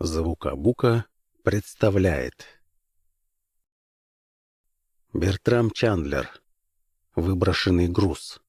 Звукобука представляет Бертрам Чандлер. Выброшенный груз.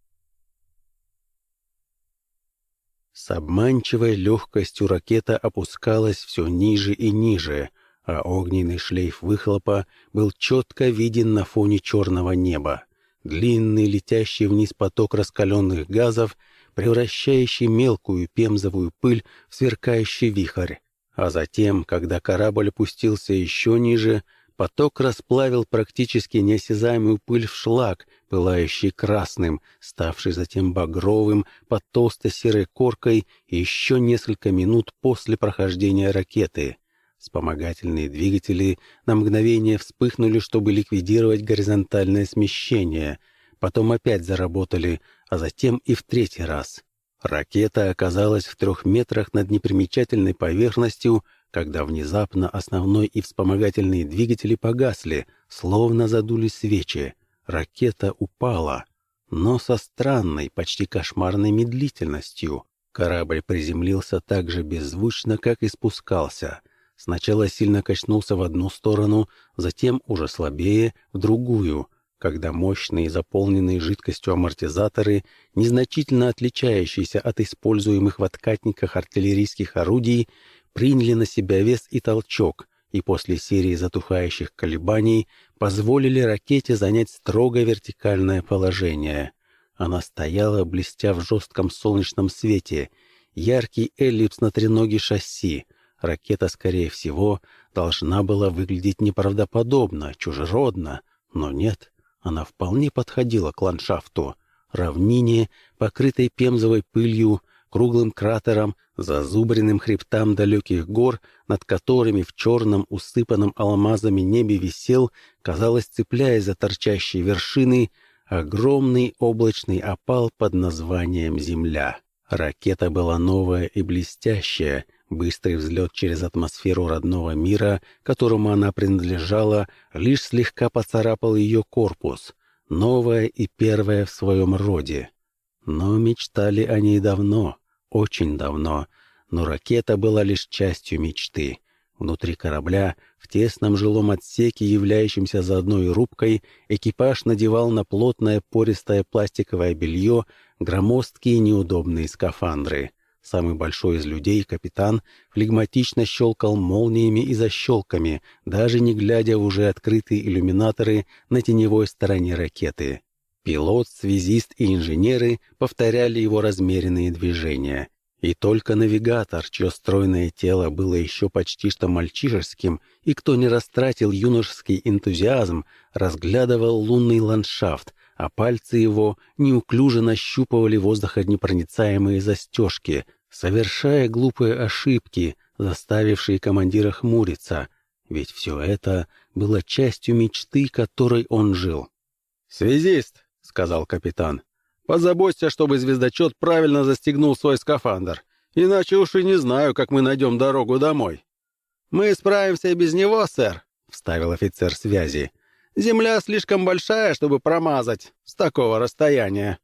С обманчивой легкостью ракета опускалась все ниже и ниже, а огненный шлейф выхлопа был четко виден на фоне черного неба. Длинный летящий вниз поток раскаленных газов, превращающий мелкую пемзовую пыль в сверкающий вихрь. А затем, когда корабль опустился еще ниже, поток расплавил практически неосязаемую пыль в шлак, пылающий красным, ставший затем багровым под толсто-серой коркой еще несколько минут после прохождения ракеты. Вспомогательные двигатели на мгновение вспыхнули, чтобы ликвидировать горизонтальное смещение. Потом опять заработали, а затем и в третий раз. Ракета оказалась в 3 метрах над непримечательной поверхностью, когда внезапно основной и вспомогательные двигатели погасли, словно задули свечи. Ракета упала, но со странной, почти кошмарной медлительностью. Корабль приземлился так же беззвучно, как и спускался. Сначала сильно качнулся в одну сторону, затем уже слабее — в другую, когда мощные, заполненные жидкостью амортизаторы, незначительно отличающиеся от используемых в откатниках артиллерийских орудий, приняли на себя вес и толчок, и после серии затухающих колебаний позволили ракете занять строго вертикальное положение. Она стояла, блестя в жестком солнечном свете, яркий эллипс на треноге шасси. Ракета, скорее всего, должна была выглядеть неправдоподобно, чужеродно, но нет. Она вполне подходила к ландшафту, равнине, покрытой пемзовой пылью, круглым кратером, зазубренным хребтам далеких гор, над которыми в черном, усыпанном алмазами небе висел, казалось, цепляясь за торчащие вершины, огромный облачный опал под названием «Земля». Ракета была новая и блестящая. Быстрый взлет через атмосферу родного мира, которому она принадлежала, лишь слегка поцарапал ее корпус. Новая и первая в своем роде. Но мечтали о ней давно, очень давно. Но ракета была лишь частью мечты. Внутри корабля, в тесном жилом отсеке, являющемся заодно и рубкой, экипаж надевал на плотное пористое пластиковое белье громоздкие неудобные скафандры. Самый большой из людей, капитан, флегматично щелкал молниями и защелками, даже не глядя в уже открытые иллюминаторы на теневой стороне ракеты. Пилот, связист и инженеры повторяли его размеренные движения. И только навигатор, чье стройное тело было еще почти что мальчишеским, и кто не растратил юношеский энтузиазм, разглядывал лунный ландшафт, а пальцы его неуклюже нащупывали воздуходнепроницаемые застежки, совершая глупые ошибки, заставившие командира хмуриться, ведь все это было частью мечты, которой он жил. «Связист», — сказал капитан, — «позаботься, чтобы звездочет правильно застегнул свой скафандр, иначе уж и не знаю, как мы найдем дорогу домой». «Мы справимся и без него, сэр», — вставил офицер связи. «Земля слишком большая, чтобы промазать с такого расстояния».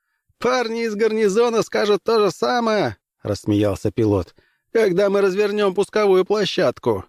«Парни из гарнизона скажут то же самое», — рассмеялся пилот, — «когда мы развернем пусковую площадку».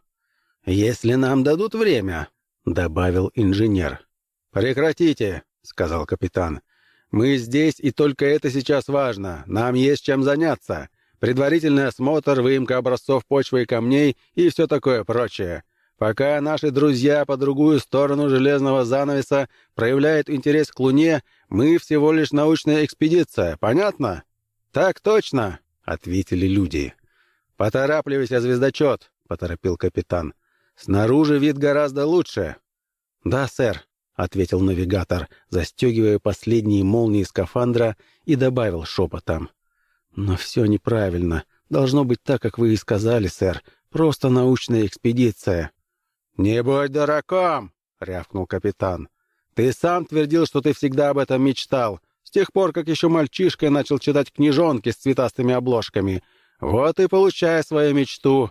«Если нам дадут время», — добавил инженер. «Прекратите», — сказал капитан. «Мы здесь, и только это сейчас важно. Нам есть чем заняться. Предварительный осмотр, выемка образцов почвы и камней и все такое прочее. Пока наши друзья по другую сторону железного занавеса проявляют интерес к Луне, мы всего лишь научная экспедиция. Понятно?» «Так точно», — ответили люди. «Поторапливайся, звездочет», — поторопил капитан. «Снаружи вид гораздо лучше». «Да, сэр», — ответил навигатор, застегивая последние молнии скафандра, и добавил шепотом. «Но все неправильно. Должно быть так, как вы и сказали, сэр. Просто научная экспедиция». «Не будь дураком!» — рявкнул капитан. «Ты сам твердил, что ты всегда об этом мечтал, с тех пор, как еще мальчишкой начал читать книжонки с цветастыми обложками. Вот и получай свою мечту».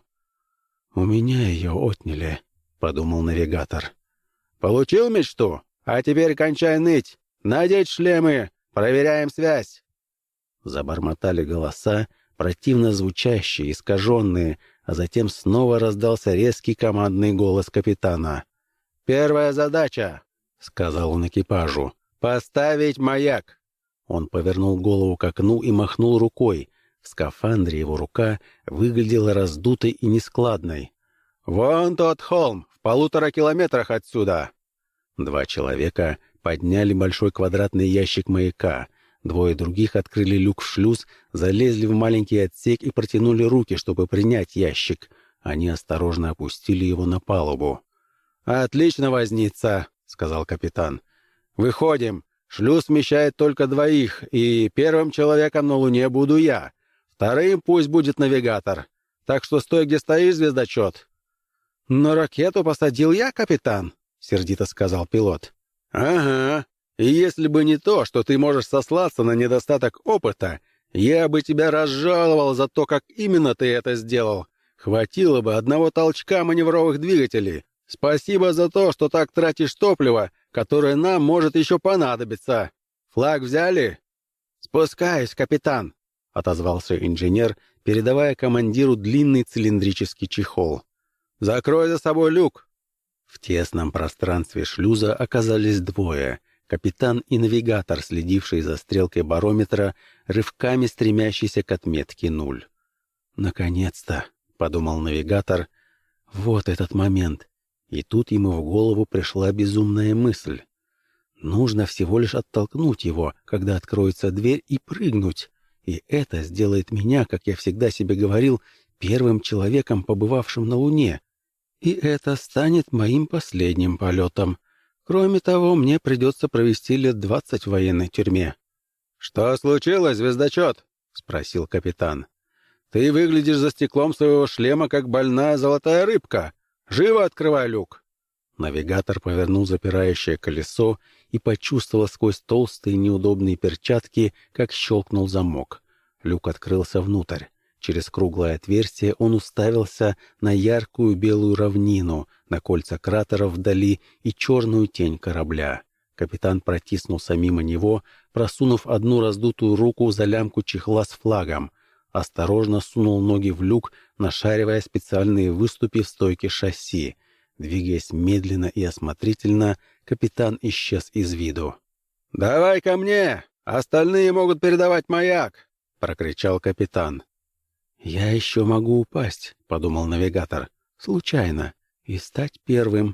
«У меня ее отняли», — подумал навигатор. «Получил мечту? А теперь кончай ныть! Надеть шлемы! Проверяем связь!» Забормотали голоса, противно звучащие, искаженные, а затем снова раздался резкий командный голос капитана. «Первая задача», — сказал он экипажу, — «поставить маяк». Он повернул голову к окну и махнул рукой. В скафандре его рука выглядела раздутой и нескладной. «Вон тот холм, в 1,5 километрах отсюда!» 2 человека подняли большой квадратный ящик маяка. 2 других открыли люк в шлюз, залезли в маленький отсек и протянули руки, чтобы принять ящик. Они осторожно опустили его на палубу. «Отлично, возница!» — сказал капитан. «Выходим. Шлюз вмещает только 2, и первым человеком на Луне буду я. Вторым пусть будет навигатор. Так что стой, где стоишь, звездочет». «Но ракету посадил я, капитан», — сердито сказал пилот. «Ага. И если бы не то, что ты можешь сослаться на недостаток опыта, я бы тебя разжаловал за то, как именно ты это сделал. Хватило бы одного толчка маневровых двигателей. Спасибо за то, что так тратишь топливо, которое нам может еще понадобиться. Флаг взяли?» «Спускаюсь, капитан», — отозвался инженер, передавая командиру длинный цилиндрический чехол. «Закрой за собой люк!» В тесном пространстве шлюза оказались 2 — капитан и навигатор, следивший за стрелкой барометра, рывками стремящийся к отметке 0. «Наконец-то!» — подумал навигатор. «Вот этот момент!» И тут ему в голову пришла безумная мысль. Нужно всего лишь оттолкнуть его, когда откроется дверь, и прыгнуть. И это сделает меня, как я всегда себе говорил, первым человеком, побывавшим на Луне. И это станет моим последним полетом. Кроме того, мне придется провести лет 20 в военной тюрьме. «Что случилось, звездочет?» — спросил капитан. «Ты выглядишь за стеклом своего шлема, как больная золотая рыбка. Живо открывай люк!» Навигатор повернул запирающее колесо и почувствовал сквозь толстые неудобные перчатки, как щелкнул замок. Люк открылся внутрь. Через круглое отверстие он уставился на яркую белую равнину, на кольца кратеров вдали и черную тень корабля. Капитан протиснулся мимо него, просунув одну раздутую руку за лямку чехла с флагом. Осторожно сунул ноги в люк, нашаривая специальные выступы в стойке шасси. Двигаясь медленно и осмотрительно, капитан исчез из виду. «Давай ко мне! Остальные могут передавать маяк!» — прокричал капитан. «Я еще могу упасть», — подумал навигатор, — «случайно, и стать первым».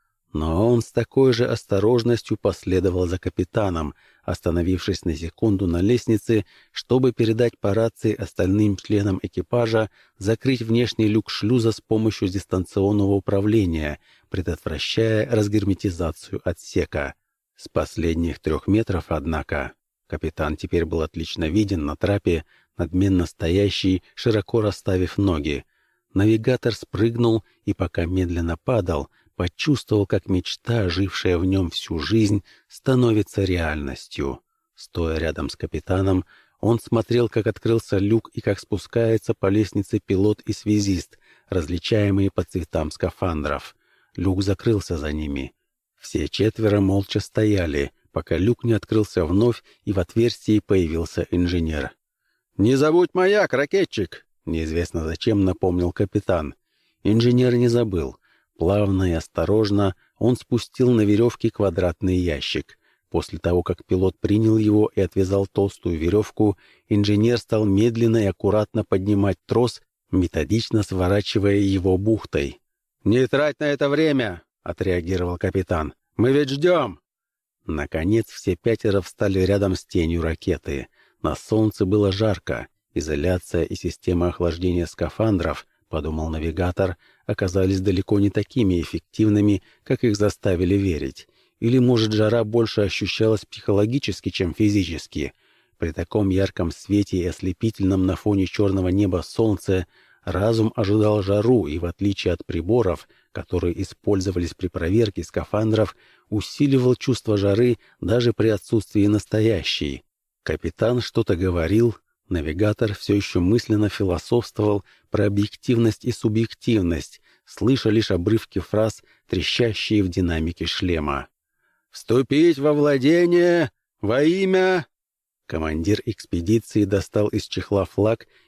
Но он с такой же осторожностью последовал за капитаном, остановившись на секунду на лестнице, чтобы передать по рации остальным членам экипажа закрыть внешний люк шлюза с помощью дистанционного управления, предотвращая разгерметизацию отсека. С последних 3 метров, однако, капитан теперь был отлично виден на трапе, надменно стоящий, широко расставив ноги. Навигатор спрыгнул и, пока медленно падал, почувствовал, как мечта, жившая в нем всю жизнь, становится реальностью. Стоя рядом с капитаном, он смотрел, как открылся люк и как спускается по лестнице пилот и связист, различаемые по цветам скафандров. Люк закрылся за ними. Все 4 молча стояли, пока люк не открылся вновь и в отверстии появился инженер. «Не забудь маяк, ракетчик!» — неизвестно зачем напомнил капитан. Инженер не забыл. Плавно и осторожно он спустил на веревке квадратный ящик. После того, как пилот принял его и отвязал толстую веревку, инженер стал медленно и аккуратно поднимать трос, методично сворачивая его бухтой. «Не трать на это время!» — отреагировал капитан. «Мы ведь ждем!» Наконец все 5 встали рядом с тенью ракеты. На солнце было жарко. Изоляция и система охлаждения скафандров, подумал навигатор, оказались далеко не такими эффективными, как их заставили верить. Или, может, жара больше ощущалась психологически, чем физически. При таком ярком свете и ослепительном на фоне черного неба солнце разум ожидал жару и, в отличие от приборов, которые использовались при проверке скафандров, усиливал чувство жары даже при отсутствии настоящей. Капитан что-то говорил, навигатор все еще мысленно философствовал про объективность и субъективность, слыша лишь обрывки фраз, трещащие в динамике шлема. «Вступить во владение во имя...» Командир экспедиции достал из чехла флаг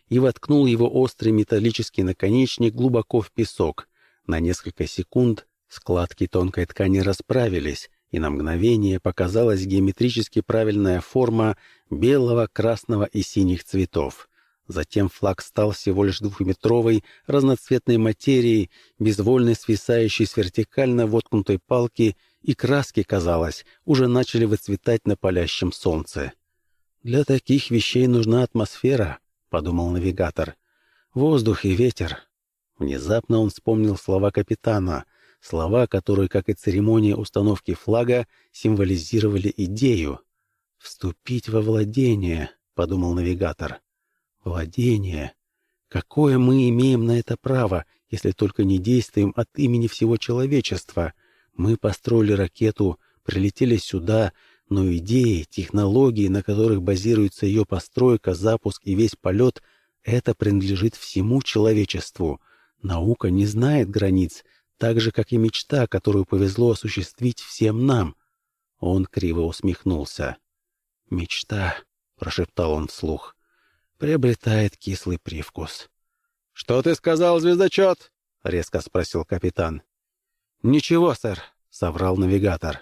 и воткнул его острый металлический наконечник глубоко в песок. На несколько секунд складки тонкой ткани расправились, и на мгновение показалась геометрически правильная форма белого, красного и синих цветов. Затем флаг стал всего лишь двухметровой разноцветной материей, безвольно свисающей с вертикально воткнутой палки, и краски, казалось, уже начали выцветать на палящем солнце. «Для таких вещей нужна атмосфера», — подумал навигатор. «Воздух и ветер». Внезапно он вспомнил слова капитана, слова, которые, как и церемония установки флага, символизировали идею. «Вступить во владение», — подумал навигатор. «Владение. Какое мы имеем на это право, если только не действуем от имени всего человечества? Мы построили ракету, прилетели сюда, но идеи, технологии, на которых базируется ее постройка, запуск и весь полет, это принадлежит всему человечеству. Наука не знает границ, так же, как и мечта, которую повезло осуществить всем нам». Он криво усмехнулся. «Мечта», — прошептал он вслух, — «приобретает кислый привкус». «Что ты сказал, звездочет?» — резко спросил капитан. «Ничего, сэр», — соврал навигатор.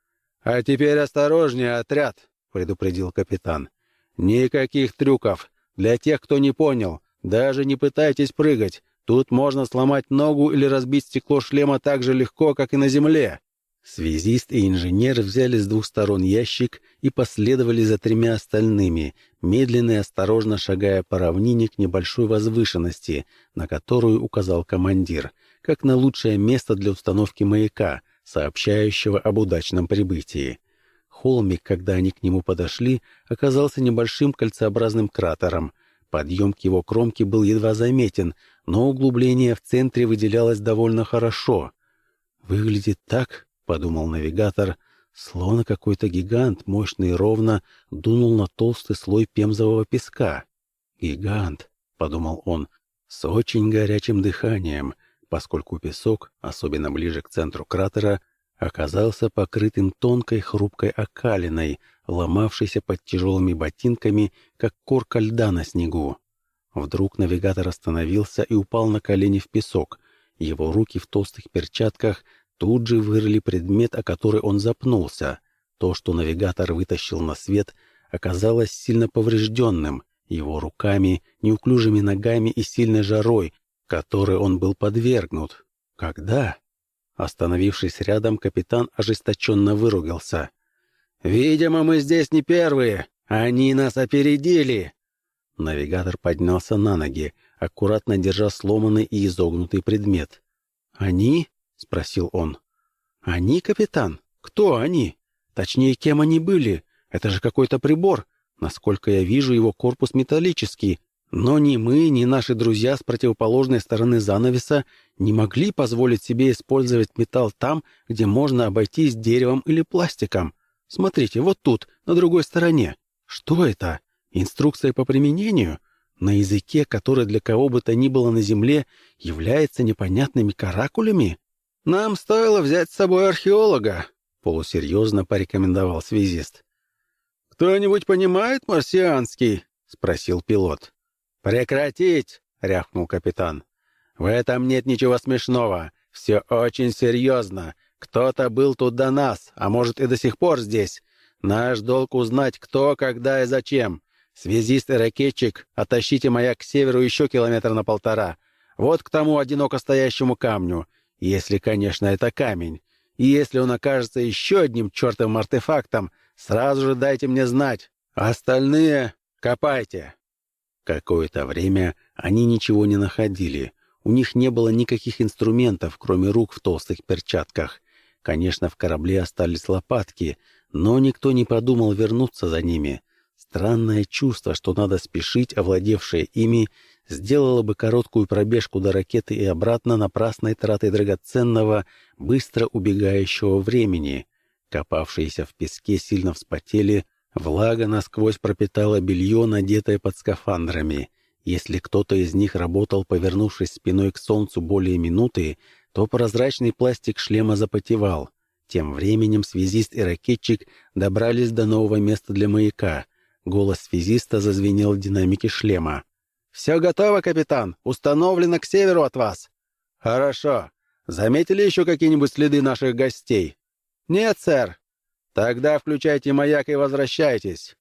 «А теперь осторожнее, отряд», — предупредил капитан. «Никаких трюков. Для тех, кто не понял, даже не пытайтесь прыгать. Тут можно сломать ногу или разбить стекло шлема так же легко, как и на земле». Связист и инженер взяли с двух сторон ящик и последовали за тремя остальными, медленно и осторожно шагая по равнине к небольшой возвышенности, на которую указал командир, как на лучшее место для установки маяка, сообщающего об удачном прибытии. Холмик, когда они к нему подошли, оказался небольшим кольцеобразным кратером. Подъем к его кромке был едва заметен, но углубление в центре выделялось довольно хорошо. «Выглядит так», — подумал навигатор, — словно какой-то гигант, мощно и ровно, дунул на толстый слой пемзового песка. «Гигант», — подумал он, — «с очень горячим дыханием», поскольку песок, особенно ближе к центру кратера, оказался покрытым тонкой хрупкой окалиной, ломавшейся под тяжелыми ботинками, как корка льда на снегу. Вдруг навигатор остановился и упал на колени в песок. Его руки в толстых перчатках тут же вырыли предмет, о который он запнулся. То, что навигатор вытащил на свет, оказалось сильно поврежденным. Его руками, неуклюжими ногами и сильной жарой, которой он был подвергнут. Когда? Остановившись рядом, капитан ожесточенно выругался. «Видимо, мы здесь не первые. Они нас опередили!» Навигатор поднялся на ноги, аккуратно держа сломанный и изогнутый предмет. «Они?» — спросил он. «Они, капитан? Кто они? Точнее, кем они были? Это же какой-то прибор. Насколько я вижу, его корпус металлический. Но ни мы, ни наши друзья с противоположной стороны занавеса не могли позволить себе использовать металл там, где можно обойтись деревом или пластиком. Смотрите, вот тут, на другой стороне. Что это? Инструкция по применению? На языке, который для кого бы то ни было на Земле является непонятными каракулями? Нам стоило взять с собой археолога, полусерьезно порекомендовал связист. «Кто-нибудь понимает марсианский?» — спросил пилот. «Прекратить!» — рявкнул капитан. «В этом нет ничего смешного. Все очень серьезно. Кто-то был тут до нас, а может и до сих пор здесь. Наш долг узнать, кто, когда и зачем. Связист и ракетчик, оттащите маяк к северу еще 1,5 километра. Вот к тому одиноко стоящему камню. Если, конечно, это камень. И если он окажется еще одним чертовым артефактом, сразу же дайте мне знать. Остальные копайте». Какое-то время они ничего не находили. У них не было никаких инструментов, кроме рук в толстых перчатках. Конечно, в корабле остались лопатки, но никто не подумал вернуться за ними. Странное чувство, что надо спешить, овладевшее ими, сделало бы короткую пробежку до ракеты и обратно напрасной тратой драгоценного, быстро убегающего времени. Копавшиеся в песке сильно вспотели, влага насквозь пропитала белье, надетое под скафандрами. Если кто-то из них работал, повернувшись спиной к солнцу более минуты, то прозрачный пластик шлема запотевал. Тем временем связист и ракетчик добрались до нового места для маяка. Голос связиста зазвенел в динамике шлема. «Все готово, капитан. Установлено к северу от вас». «Хорошо. Заметили еще какие-нибудь следы наших гостей?» «Нет, сэр». «Тогда включайте маяк и возвращайтесь».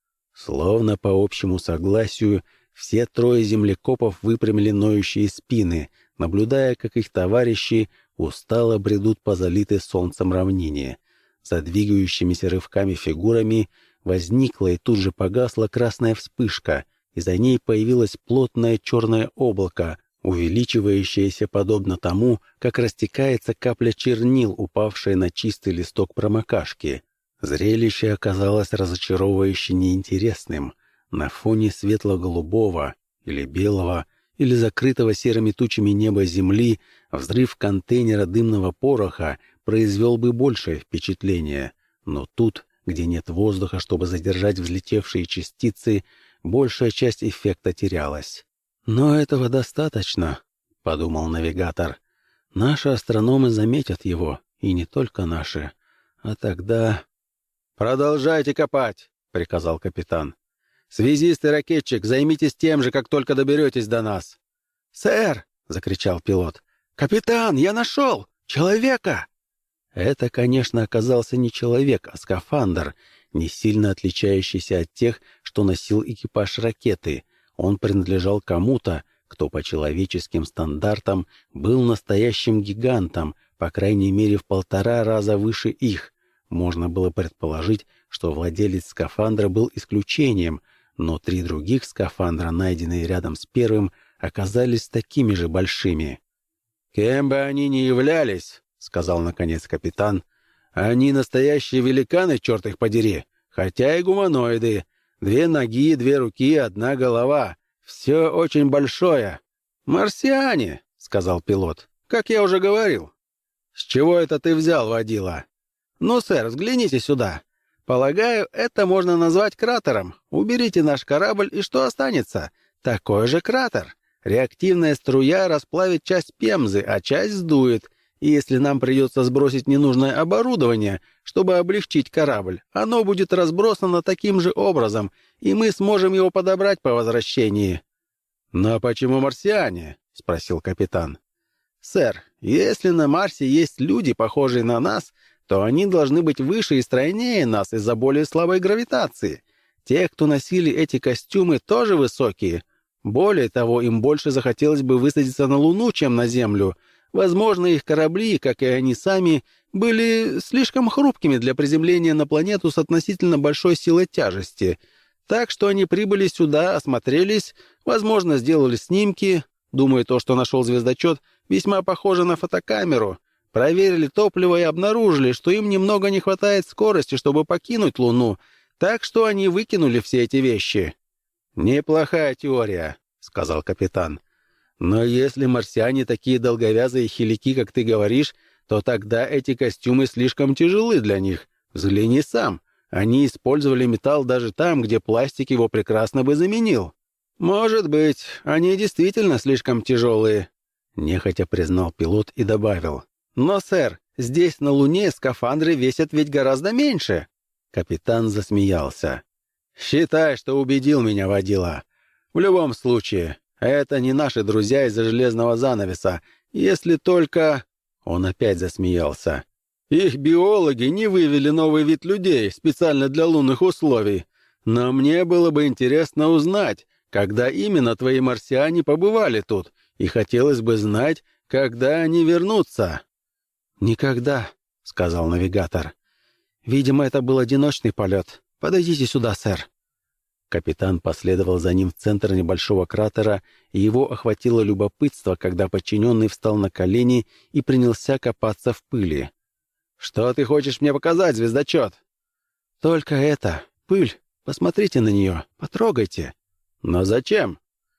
Словно по общему согласию, все трое землекопов выпрямили ноющие спины, наблюдая, как их товарищи устало бредут по залитой солнцем равнине. За двигающимися рывками фигурами возникла и тут же погасла красная вспышка, и за ней появилось плотное черное облако, увеличивающееся подобно тому, как растекается капля чернил, упавшая на чистый листок промокашки. Зрелище оказалось разочаровывающе неинтересным. На фоне светло-голубого или белого, или закрытого серыми тучами неба земли взрыв контейнера дымного пороха произвел бы большее впечатление. Но тут, где нет воздуха, чтобы задержать взлетевшие частицы, большая часть эффекта терялась. «Но этого достаточно», — подумал навигатор. «Наши астрономы заметят его, и не только наши. А тогда...» «Продолжайте копать», — приказал капитан. «Связист и ракетчик, займитесь тем же, как только доберетесь до нас». «Сэр!» — закричал пилот. «Капитан, я нашел! Человека!» Это, конечно, оказался не человек, а скафандр, не сильно отличающийся от тех, что носил экипаж ракеты. Он принадлежал кому-то, кто по человеческим стандартам был настоящим гигантом, по крайней мере в 1,5 раза выше их. Можно было предположить, что владелец скафандра был исключением, но 3 других скафандра, найденные рядом с первым, оказались такими же большими. «Кем бы они ни являлись, — сказал наконец капитан, — они настоящие великаны, черт их подери, хотя и гуманоиды. 2 ноги, 2 руки, 1 голова. Все очень большое». «Марсиане, — сказал пилот, — как я уже говорил». «С чего это ты взял, водила?» «Ну, сэр, взгляните сюда. Полагаю, это можно назвать кратером. Уберите наш корабль, и что останется? Такой же кратер. Реактивная струя расплавит часть Пемзы, а часть сдует. И если нам придется сбросить ненужное оборудование, чтобы облегчить корабль, оно будет разбросано таким же образом, и мы сможем его подобрать по возвращении». «Но почему марсиане?» — спросил капитан. «Сэр, если на Марсе есть люди, похожие на нас, то они должны быть выше и стройнее нас из-за более слабой гравитации. Те, кто носили эти костюмы, тоже высокие. Более того, им больше захотелось бы высадиться на Луну, чем на Землю. Возможно, их корабли, как и они сами, были слишком хрупкими для приземления на планету с относительно большой силой тяжести. Так что они прибыли сюда, осмотрелись, возможно, сделали снимки. Думаю, то, что нашел звездочет, весьма похоже на фотокамеру. Проверили топливо и обнаружили, что им немного не хватает скорости, чтобы покинуть Луну, так что они выкинули все эти вещи». «Неплохая теория», — сказал капитан. «Но если марсиане такие долговязые хилики, как ты говоришь, то тогда эти костюмы слишком тяжелы для них. Взгляни сам. Они использовали металл даже там, где пластик его прекрасно бы заменил». «Может быть, они действительно слишком тяжелые», — нехотя признал пилот и добавил. «Но, сэр, здесь на Луне скафандры весят ведь гораздо меньше». Капитан засмеялся. «Считай, что убедил меня, водила. В любом случае, это не наши друзья из-за железного занавеса, если только...» Он опять засмеялся. «Их биологи не вывели новый вид людей специально для лунных условий. Но мне было бы интересно узнать, когда именно твои марсиане побывали тут, и хотелось бы знать, когда они вернутся». «Никогда», — сказал навигатор. «Видимо, это был одиночный полет. Подойдите сюда, сэр». Капитан последовал за ним в центр небольшого кратера, и его охватило любопытство, когда подчиненный встал на колени и принялся копаться в пыли. «Что ты хочешь мне показать, звездочет?» «Только это. Пыль. Посмотрите на нее. Потрогайте». «Но зачем?»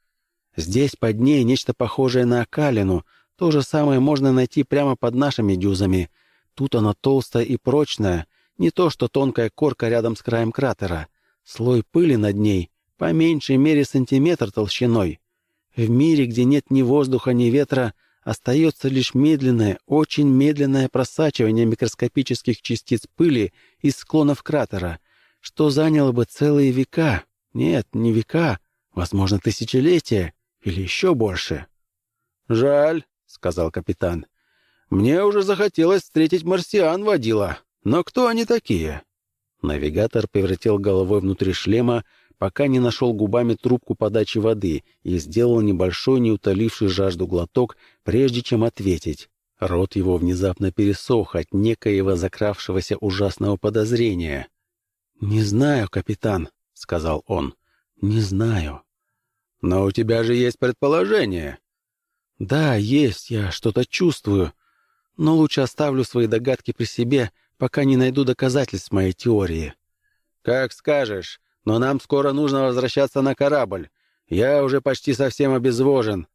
«Здесь под ней нечто похожее на окалину. То же самое можно найти прямо под нашими дюзами. Тут она толстая и прочная, не то что тонкая корка рядом с краем кратера. Слой пыли над ней по меньшей мере сантиметр толщиной. В мире, где нет ни воздуха, ни ветра, остается лишь медленное, очень медленное просачивание микроскопических частиц пыли из склонов кратера, что заняло бы целые века. Нет, не века, Возможно, тысячелетия или еще больше. «Жаль», — сказал капитан. «Мне уже захотелось встретить марсиан, водила. Но кто они такие?» Навигатор повертел головой внутри шлема, пока не нашел губами трубку подачи воды и сделал небольшой, неутоливший жажду глоток, прежде чем ответить. Рот его внезапно пересох от некоего закравшегося ужасного подозрения. «Не знаю, капитан», — сказал он. «Не знаю». «Но у тебя же есть предположение». «Да, есть, я что-то чувствую. Но лучше оставлю свои догадки при себе, пока не найду доказательств моей теории». «Как скажешь, но нам скоро нужно возвращаться на корабль. Я уже почти совсем обезвожен».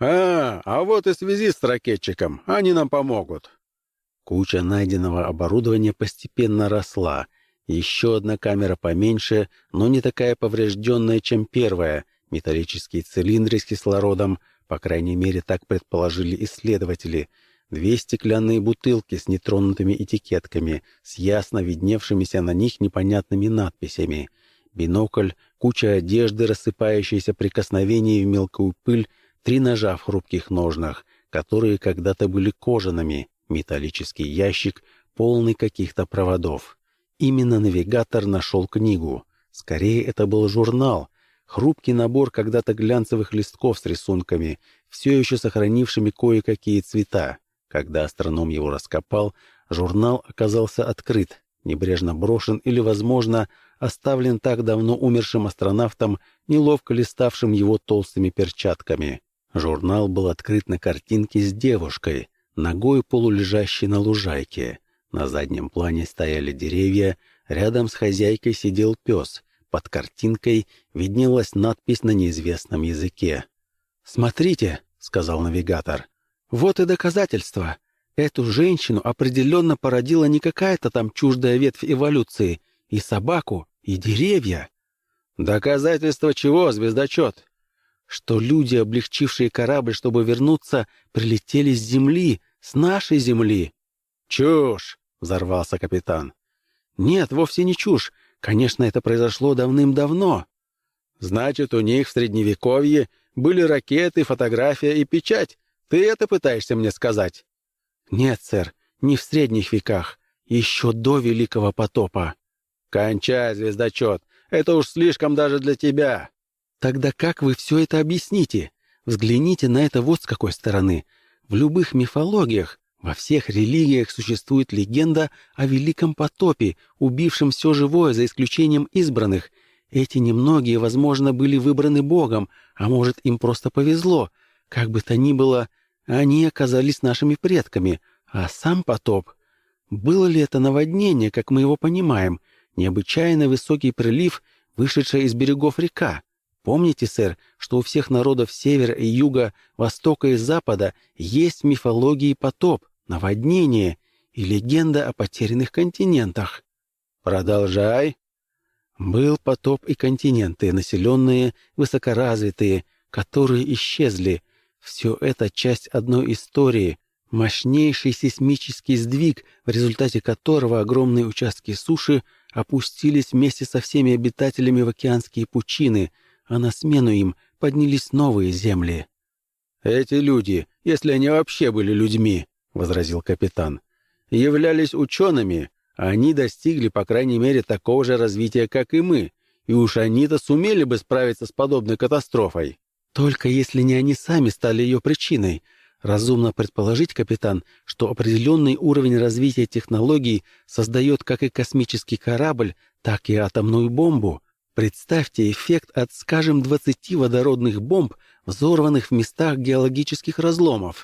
А вот и связист с ракетчиком. Они нам помогут». Куча найденного оборудования постепенно росла. Еще одна камера поменьше, но не такая поврежденная, чем первая. Металлические цилиндры с кислородом, по крайней мере, так предположили исследователи. 2 стеклянные бутылки с нетронутыми этикетками, с ясно видневшимися на них непонятными надписями. Бинокль, куча одежды, рассыпающаяся прикосновений в мелкую пыль, 3 ножа в хрупких ножнах, которые когда-то были кожаными, металлический ящик, полный каких-то проводов. Именно навигатор нашел книгу. Скорее, это был журнал. Хрупкий набор когда-то глянцевых листков с рисунками, все еще сохранившими кое-какие цвета. Когда астроном его раскопал, журнал оказался открыт, небрежно брошен или, возможно, оставлен так давно умершим астронавтом, неловко листавшим его толстыми перчатками. Журнал был открыт на картинке с девушкой, ногой полулежащей на лужайке. На заднем плане стояли деревья, рядом с хозяйкой сидел пес. Под картинкой виднелась надпись на неизвестном языке. «Смотрите», — сказал навигатор, — «вот и доказательство. Эту женщину определенно породила не какая-то там чуждая ветвь эволюции, и собаку, и деревья». «Доказательство чего, звездочет?» «Что люди, облегчившие корабль, чтобы вернуться, прилетели с Земли, с нашей Земли». «Чушь!» — взорвался капитан. «Нет, вовсе не чушь. Конечно, это произошло давным-давно». «Значит, у них в Средневековье были ракеты, фотография и печать. Ты это пытаешься мне сказать?» «Нет, сэр, не в средних веках. Еще до Великого потопа». «Кончай, звездочет. Это уж слишком даже для тебя». «Тогда как вы все это объясните? Взгляните на это вот с какой стороны. В любых мифологиях, во всех религиях существует легенда о Великом потопе, убившем все живое, за исключением избранных. Эти немногие, возможно, были выбраны Богом, а может, им просто повезло. Как бы то ни было, они оказались нашими предками, а сам потоп... Было ли это наводнение, как мы его понимаем, необычайно высокий прилив, вышедшая из берегов река? Помните, сэр, что у всех народов севера и юга, востока и запада есть в мифологии потоп, наводнение и легенда о потерянных континентах?» «Продолжай». «Был потоп и континенты, населенные, высокоразвитые, которые исчезли. Все это часть одной истории, мощнейший сейсмический сдвиг, в результате которого огромные участки суши опустились вместе со всеми обитателями в океанские пучины, а на смену им поднялись новые земли». «Эти люди, если они вообще были людьми, — возразил капитан, — являлись учеными, а они достигли, по крайней мере, такого же развития, как и мы, и уж они-то сумели бы справиться с подобной катастрофой». «Только если не они сами стали ее причиной. Разумно предположить, капитан, что определенный уровень развития технологий создает как и космический корабль, так и атомную бомбу. Представьте эффект от, скажем, 20 водородных бомб, взорванных в местах геологических разломов».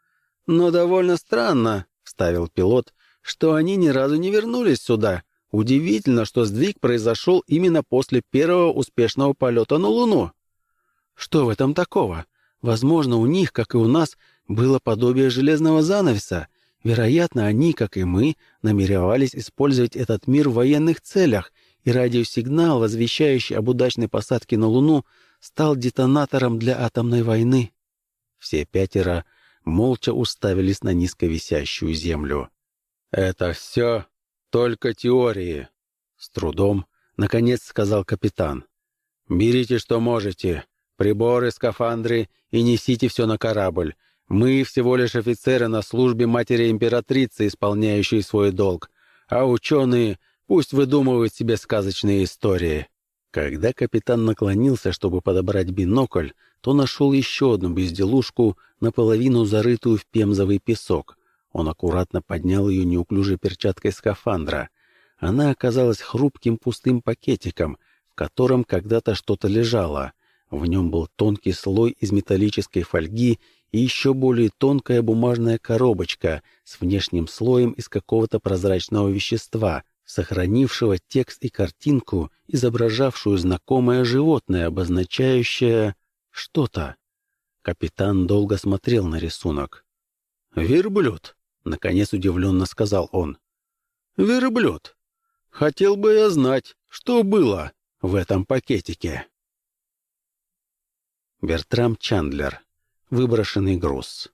«Но довольно странно», — вставил пилот, — «что они ни разу не вернулись сюда. Удивительно, что сдвиг произошел именно после первого успешного полета на Луну». «Что в этом такого? Возможно, у них, как и у нас, было подобие железного занавеса. Вероятно, они, как и мы, намеревались использовать этот мир в военных целях, и радиосигнал, возвещающий об удачной посадке на Луну, стал детонатором для атомной войны». Все 5 молча уставились на низко висящую землю. «Это все только теории», — с трудом, наконец, сказал капитан. «Берите, что можете. Приборы, скафандры и несите все на корабль. Мы всего лишь офицеры на службе матери императрицы, исполняющие свой долг. А ученые пусть выдумывают себе сказочные истории». Когда капитан наклонился, чтобы подобрать бинокль, то нашел еще одну безделушку, наполовину зарытую в пемзовый песок. Он аккуратно поднял ее неуклюжей перчаткой скафандра. Она оказалась хрупким пустым пакетиком, в котором когда-то что-то лежало. В нем был тонкий слой из металлической фольги и еще более тонкая бумажная коробочка с внешним слоем из какого-то прозрачного вещества, сохранившего текст и картинку, изображавшую знакомое животное, обозначающее что-то. Капитан долго смотрел на рисунок. «Верблюд», — наконец удивленно сказал он. «Верблюд. Хотел бы я знать, что было в этом пакетике». Бертрам Чандлер. Выброшенный груз.